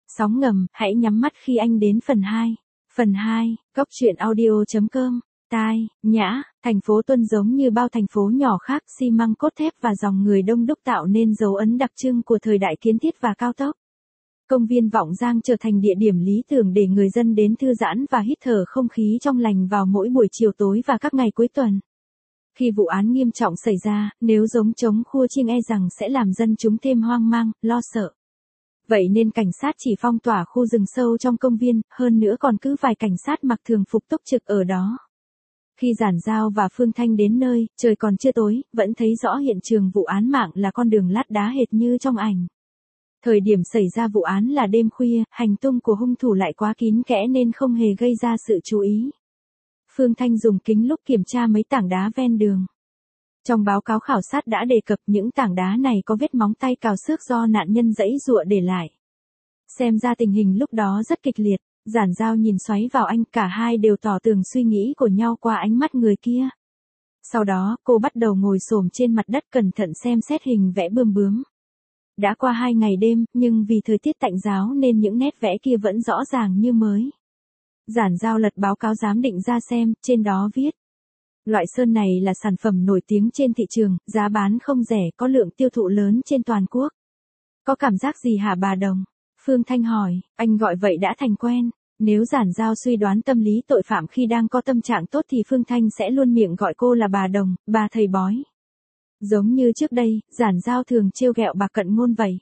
Sóng ngầm, hãy nhắm mắt khi anh đến phần 2. Phần 2, Cốc truyện audio.com. Tai, Nhã, thành phố Tuân giống như bao thành phố nhỏ khác, xi măng cốt thép và dòng người đông đúc tạo nên dấu ấn đặc trưng của thời đại kiến thiết và cao tốc. Công viên Vọng Giang trở thành địa điểm lý tưởng để người dân đến thư giãn và hít thở không khí trong lành vào mỗi buổi chiều tối và các ngày cuối tuần. Khi vụ án nghiêm trọng xảy ra, nếu giống trống khua chiêng e rằng sẽ làm dân chúng thêm hoang mang, lo sợ. Vậy nên cảnh sát chỉ phong tỏa khu rừng sâu trong công viên, hơn nữa còn cứ vài cảnh sát mặc thường phục túc trực ở đó. Khi Giản Giao và Phương Thanh đến nơi, trời còn chưa tối, vẫn thấy rõ hiện trường vụ án mạng là con đường lát đá hệt như trong ảnh. Thời điểm xảy ra vụ án là đêm khuya, hành tung của hung thủ lại quá kín kẽ nên không hề gây ra sự chú ý. Phương Thanh dùng kính lúp kiểm tra mấy tảng đá ven đường. Trong báo cáo khảo sát đã đề cập những tảng đá này có vết móng tay cào xước do nạn nhân giãy giụa để lại. Xem ra tình hình lúc đó rất kịch liệt, Giản Giao nhìn xoáy vào anh, cả hai đều tỏ tường suy nghĩ của nhau qua ánh mắt người kia. Sau đó, cô bắt đầu ngồi xổm trên mặt đất cẩn thận xem xét hình vẽ bươm bướm. Đã qua 2 ngày đêm, nhưng vì thời tiết tạnh ráo nên những nét vẽ kia vẫn rõ ràng như mới. Giản Giao lật báo cáo giám định ra xem, trên đó viết. Loại sơn này là sản phẩm nổi tiếng trên thị trường, giá bán không rẻ, có lượng tiêu thụ lớn trên toàn quốc. Có cảm giác gì hả bà Đồng? Phương Thanh hỏi, anh gọi vậy đã thành quen. Nếu Giản Giao suy đoán tâm lý tội phạm khi đang có tâm trạng tốt thì Phương Thanh sẽ luôn miệng gọi cô là bà Đồng, bà thầy bói. Giống như trước đây, Giản Giao thường trêu ghẹo bà Cận Ngôn vậy.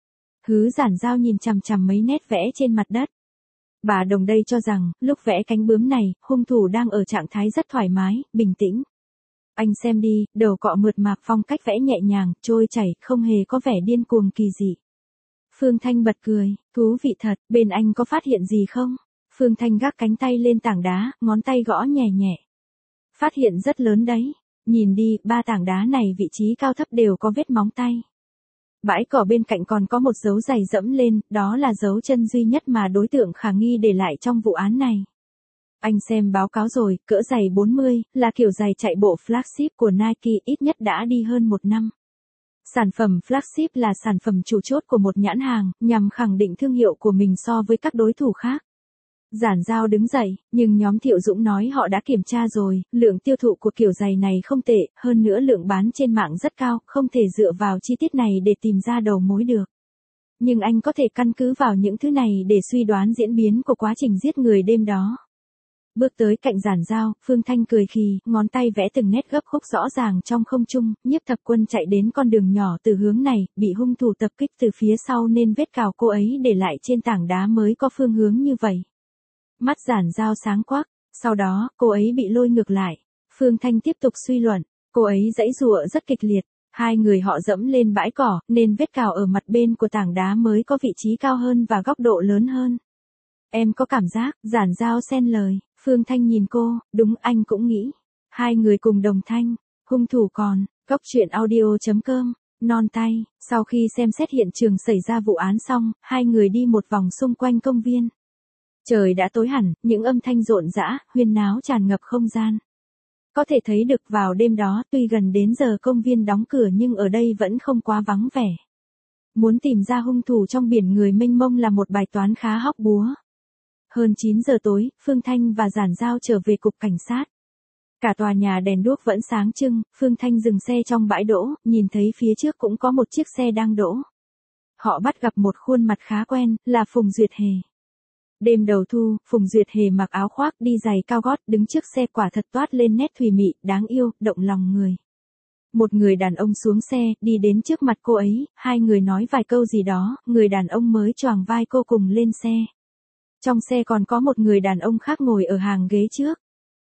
Giản Giao nhìn chằm chằm mấy nét vẽ trên mặt đất. Bà Đồng đây cho rằng, lúc vẽ cánh bướm này, hung thủ đang ở trạng thái rất thoải mái, bình tĩnh. Anh xem đi, đầu cọ mượt mà, phong cách vẽ nhẹ nhàng, trôi chảy, không hề có vẻ điên cuồng kỳ dị. Phương Thanh bật cười, thú vị thật, bên anh có phát hiện gì không? Phương Thanh gác cánh tay lên tảng đá, ngón tay gõ nhẹ nhẹ. Phát hiện rất lớn đấy. Nhìn đi, 3 tảng đá này vị trí cao thấp đều có vết móng tay. Bãi cỏ bên cạnh còn có một dấu giày dẫm lên, đó là dấu chân duy nhất mà đối tượng khả nghi để lại trong vụ án này. Anh xem báo cáo rồi, cỡ giày 40, là kiểu giày chạy bộ flagship của Nike, ít nhất đã đi hơn 1 năm. Sản phẩm flagship là sản phẩm chủ chốt của một nhãn hàng, nhằm khẳng định thương hiệu của mình so với các đối thủ khác. Giản Giao đứng dậy, nhưng nhóm Thiệu Dũng nói họ đã kiểm tra rồi, lượng tiêu thụ của kiểu giày này không tệ, hơn nữa lượng bán trên mạng rất cao, không thể dựa vào chi tiết này để tìm ra đầu mối được. Nhưng anh có thể căn cứ vào những thứ này để suy đoán diễn biến của quá trình giết người đêm đó. Bước tới cạnh Giản Giao, Phương Thanh cười khì, ngón tay vẽ từng nét gấp khúc rõ ràng trong không trung, Nhiếp Thập Quân chạy đến con đường nhỏ từ hướng này, bị hung thủ tập kích từ phía sau nên vết cào cô ấy để lại trên tảng đá mới có phương hướng như vậy. Mắt Giản Giao sáng quắc, sau đó, cô ấy bị lôi ngược lại. Phương Thanh tiếp tục suy luận, cô ấy giãy giụa rất kịch liệt, 2 người họ dẫm lên bãi cỏ, nên vết cào ở mặt bên của tảng đá mới có vị trí cao hơn và góc độ lớn hơn. Em có cảm giác, Giản Giao xen lời, Phương Thanh nhìn cô, đúng anh cũng nghĩ. 2 người cùng đồng thanh, hung thủ còn, Cốc truyện audio.com, non tay, sau khi xem xét hiện trường xảy ra vụ án xong, 2 người đi một vòng xung quanh công viên. Trời đã tối hẳn, những âm thanh rộn rã, huyên náo tràn ngập không gian. Có thể thấy được vào đêm đó, tuy gần đến giờ công viên đóng cửa nhưng ở đây vẫn không quá vắng vẻ. Muốn tìm ra hung thủ trong biển người mênh mông là một bài toán khá hóc búa. Hơn 9 giờ tối, Phương Thanh và Giản Giao trở về cục cảnh sát. Cả tòa nhà đèn đuốc vẫn sáng trưng, Phương Thanh dừng xe trong bãi đỗ, nhìn thấy phía trước cũng có một chiếc xe đang đỗ. Họ bắt gặp một khuôn mặt khá quen, là Phùng Duyệt Hề. Đêm đầu thu, Phùng Duyệt Hề mặc áo khoác đi giày cao gót đứng trước xe quả thật toát lên nét thùy mị, đáng yêu, động lòng người. Một người đàn ông xuống xe, đi đến trước mặt cô ấy, 2 người nói vài câu gì đó, người đàn ông mới choàng vai cô cùng lên xe. Trong xe còn có một người đàn ông khác ngồi ở hàng ghế trước.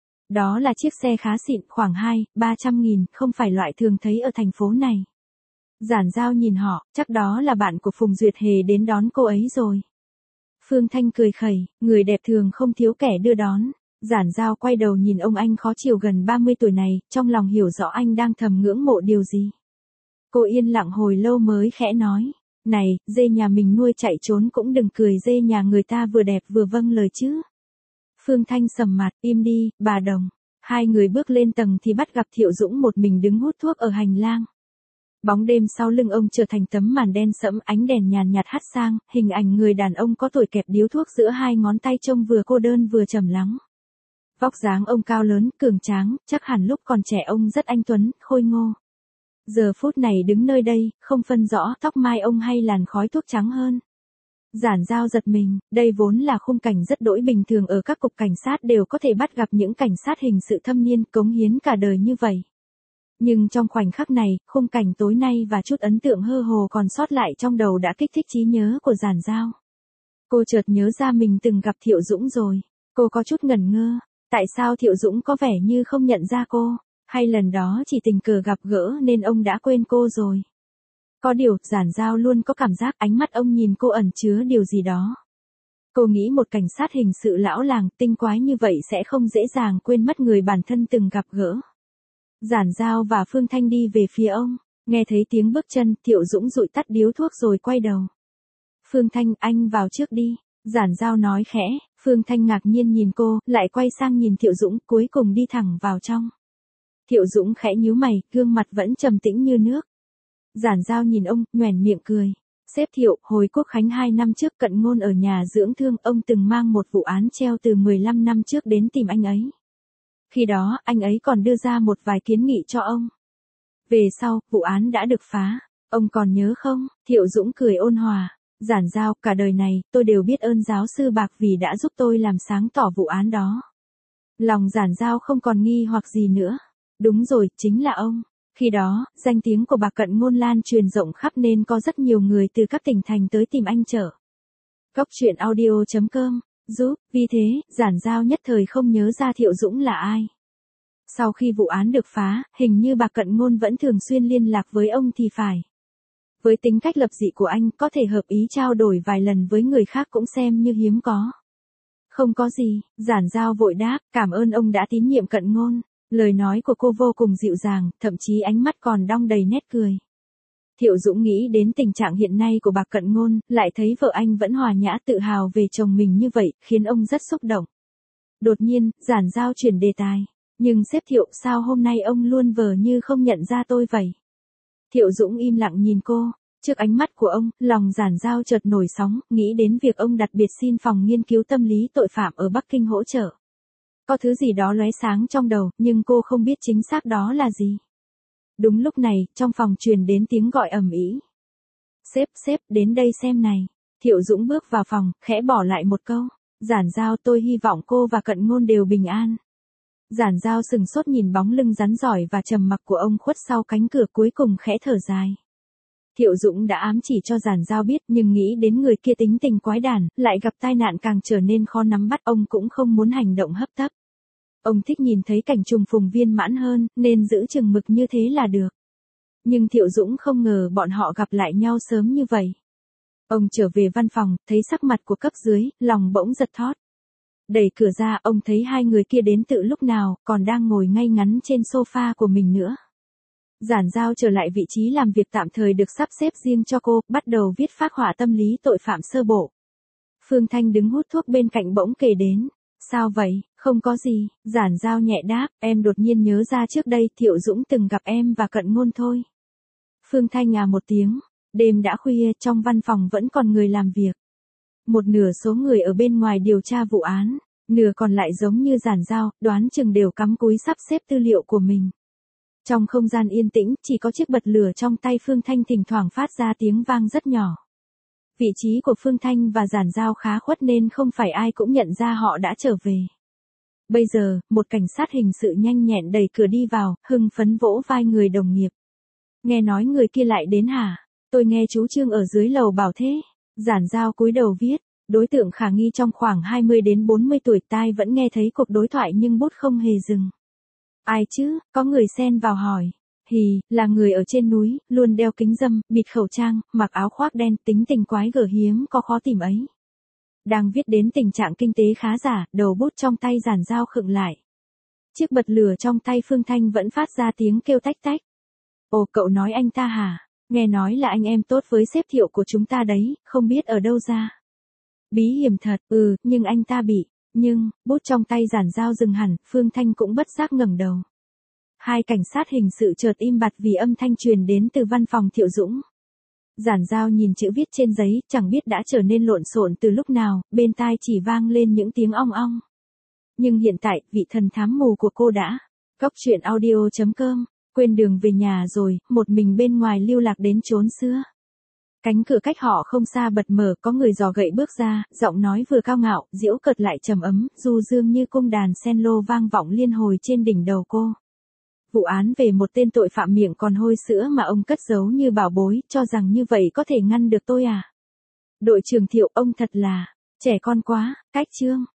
Đó là chiếc xe khá xịn, khoảng 200-300 nghìn, không phải loại thường thấy ở thành phố này. Giản Giao nhìn họ, chắc đó là bạn của Phùng Duyệt Hề đến đón cô ấy rồi. Phương Thanh cười khẩy, người đẹp thường không thiếu kẻ đưa đón. Giản Giao quay đầu nhìn ông anh khó chịu gần 30 tuổi này, trong lòng hiểu rõ anh đang thầm ngưỡng mộ điều gì. Cô yên lặng hồi lâu mới khẽ nói, này, dê nhà mình nuôi chạy trốn cũng đừng cười dê nhà người ta vừa đẹp vừa vâng lời chứ. Phương Thanh sầm mặt, im đi, bà Đồng. 2 người bước lên tầng thì bắt gặp Thiệu Dũng một mình đứng hút thuốc ở hành lang. Bóng đêm sau lưng ông trở thành tấm màn đen sẫm, ánh đèn nhàn nhạt hắt sang, hình ảnh người đàn ông có tuổi kẹp điếu thuốc giữa hai ngón tay trông vừa cô đơn vừa trầm lắng. Vóc dáng ông cao lớn, cường tráng, chắc hẳn lúc còn trẻ ông rất anh tuấn, khôi ngô. Giờ phút này đứng nơi đây, không phân rõ tóc mai ông hay làn khói thuốc trắng hơn. Giản Giao giật mình, đây vốn là khung cảnh rất đỗi bình thường ở các cục cảnh sát đều có thể bắt gặp những cảnh sát hình sự thâm niên cống hiến cả đời như vậy. Nhưng trong khoảnh khắc này, khung cảnh tối nay và chút ấn tượng hơ hồ còn sót lại trong đầu đã kích thích trí nhớ của Giản Giao. Cô chợt nhớ ra mình từng gặp Thiệu Dũng rồi. Cô có chút ngẩn ngơ, tại sao Thiệu Dũng có vẻ như không nhận ra cô, hay lần đó chỉ tình cờ gặp gỡ nên ông đã quên cô rồi. Có điều, Giản Giao luôn có cảm giác ánh mắt ông nhìn cô ẩn chứa điều gì đó. Cô nghĩ một cảnh sát hình sự lão làng tinh quái như vậy sẽ không dễ dàng quên mất người bản thân từng gặp gỡ. Giản Giao và Phương Thanh đi về phía ông, nghe thấy tiếng bước chân, Thiệu Dũng dụi tắt điếu thuốc rồi quay đầu. Phương Thanh, anh vào trước đi, Giản Giao nói khẽ. Phương Thanh ngạc nhiên nhìn cô, lại quay sang nhìn Thiệu Dũng, cuối cùng đi thẳng vào trong. Thiệu Dũng khẽ nhíu mày, gương mặt vẫn trầm tĩnh như nước. Giản Giao nhìn ông, nhoẻn miệng cười. Sếp Thiệu, hồi Quốc Khánh 2 năm trước Cận Ngôn ở nhà dưỡng thương, ông từng mang một vụ án treo từ 15 năm trước đến tìm anh ấy. Khi đó, anh ấy còn đưa ra một vài kiến nghị cho ông. Về sau, vụ án đã được phá. Ông còn nhớ không? Thiệu Dũng cười ôn hòa. Giản Giao, cả đời này, tôi đều biết ơn giáo sư Bạc vì đã giúp tôi làm sáng tỏ vụ án đó. Lòng Giản Giao không còn nghi hoặc gì nữa. Đúng rồi, chính là ông. Khi đó, danh tiếng của Bạc Cận Ngôn lan truyền rộng khắp nên có rất nhiều người từ các tỉnh thành tới tìm anh trợ. Góc truyện audio.com, giúp, vì thế, Giản Giao nhất thời không nhớ ra Thiệu Dũng là ai. Sau khi vụ án được phá, hình như Bạc Cận Ngôn vẫn thường xuyên liên lạc với ông thì phải. Với tính cách lập dị của anh, có thể hợp ý trao đổi vài lần với người khác cũng xem như hiếm có. Không có gì, Giản Giao vội đáp, cảm ơn ông đã tín nhiệm Cận Ngôn. Lời nói của cô vô cùng dịu dàng, thậm chí ánh mắt còn đong đầy nét cười. Thiệu Dũng nghĩ đến tình trạng hiện nay của Bạc Cận Ngôn, lại thấy vợ anh vẫn hòa nhã tự hào về chồng mình như vậy, khiến ông rất xúc động. Đột nhiên, Giản Giao chuyển đề tài. Nhưng sếp Thiệu, sao hôm nay ông luôn vờ như không nhận ra tôi vậy? Thiệu Dũng im lặng nhìn cô. Trước ánh mắt của ông, lòng Giản Giao chợt nổi sóng, nghĩ đến việc ông đặc biệt xin phòng nghiên cứu tâm lý tội phạm ở Bắc Kinh hỗ trợ. Có thứ gì đó lóe sáng trong đầu, nhưng cô không biết chính xác đó là gì. Đúng lúc này, trong phòng truyền đến tiếng gọi ầm ĩ. Sếp, đến đây xem này. Thiệu Dũng bước vào phòng, khẽ bỏ lại một câu. Giản Giao, tôi hy vọng cô và Cận Ngôn đều bình an. Giản Giao sừng sốt nhìn bóng lưng rắn giỏi và trầm mặc của ông khuất sau cánh cửa, cuối cùng khẽ thở dài. Thiệu Dũng đã ám chỉ cho Giản Giao biết, nhưng nghĩ đến người kia tính tình quái đản, lại gặp tai nạn càng trở nên khó nắm bắt, ông cũng không muốn hành động hấp tấp. Ông thích nhìn thấy cảnh trùng phùng viên mãn hơn, nên giữ chừng mực như thế là được. Nhưng Thiệu Dũng không ngờ bọn họ gặp lại nhau sớm như vậy. Ông trở về văn phòng, thấy sắc mặt của cấp dưới, lòng bỗng giật thót. Đẩy cửa ra, ông thấy hai người kia đến từ lúc nào, còn đang ngồi ngay ngắn trên sofa của mình nữa. Giản Giao trở lại vị trí làm việc tạm thời được sắp xếp riêng cho cô, bắt đầu viết phác họa tâm lý tội phạm sơ bộ. Phương Thanh đứng hút thuốc bên cạnh bỗng kể đến. Sao vậy, không có gì, Giản Giao nhẹ đáp, em đột nhiên nhớ ra trước đây Thiệu Dũng từng gặp em và Cận Ngôn thôi. Phương Thanh à một tiếng, đêm đã khuya, trong văn phòng vẫn còn người làm việc. Một nửa số người ở bên ngoài điều tra vụ án, nửa còn lại giống như Giản Giao, đoán chừng đều cắm cúi sắp xếp tư liệu của mình. Trong không gian yên tĩnh, chỉ có chiếc bật lửa trong tay Phương Thanh thỉnh thoảng phát ra tiếng vang rất nhỏ. Vị trí của Phương Thanh và Giản Giao khá khuất nên không phải ai cũng nhận ra họ đã trở về. Bây giờ, một cảnh sát hình sự nhanh nhẹn đẩy cửa đi vào, hưng phấn vỗ vai người đồng nghiệp. Nghe nói người kia lại đến hả? Tôi nghe chú Trương ở dưới lầu bảo thế. Giản Giao cúi đầu viết, đối tượng khả nghi trong khoảng 20 đến 40 tuổi, tai vẫn nghe thấy cuộc đối thoại nhưng bút không hề dừng. Ai chứ, có người xen vào hỏi. Là người ở trên núi, luôn đeo kính râm, bịt khẩu trang, mặc áo khoác đen, tính tình quái gở hiếm có khó tìm ấy. Đang viết đến tình trạng kinh tế khá giả, đầu bút trong tay Giản Giao khựng lại. Chiếc bật lửa trong tay Phương Thanh vẫn phát ra tiếng kêu tách tách. Ồ, cậu nói anh ta hả? Nghe nói là anh em tốt với sếp Thiệu của chúng ta đấy, không biết ở đâu ra. Bí hiểm thật, nhưng anh ta bị. Nhưng, bút trong tay Giản Giao dừng hẳn, Phương Thanh cũng bất giác ngẩng đầu. Hai cảnh sát hình sự chợt im bặt vì âm thanh truyền đến từ văn phòng Thiệu Dũng. Giản Giao nhìn chữ viết trên giấy, chẳng biết đã trở nên lộn xộn từ lúc nào, bên tai chỉ vang lên những tiếng ong ong. Nhưng hiện tại, vị thần thám mù của cô đã. Cốc truyện audio.com, quên đường về nhà rồi, một mình bên ngoài lưu lạc đến chốn xưa. Cánh cửa cách họ không xa bật mở, có người giò gậy bước ra, giọng nói vừa cao ngạo, diễu cợt lại trầm ấm, du dương như cung đàn sen lô vang vọng liên hồi trên đỉnh đầu cô. Vụ án về một tên tội phạm miệng còn hôi sữa mà ông cất giấu như bảo bối, cho rằng như vậy có thể ngăn được tôi à? Đội trưởng Thiệu, ông thật là trẻ con quá. Cách chương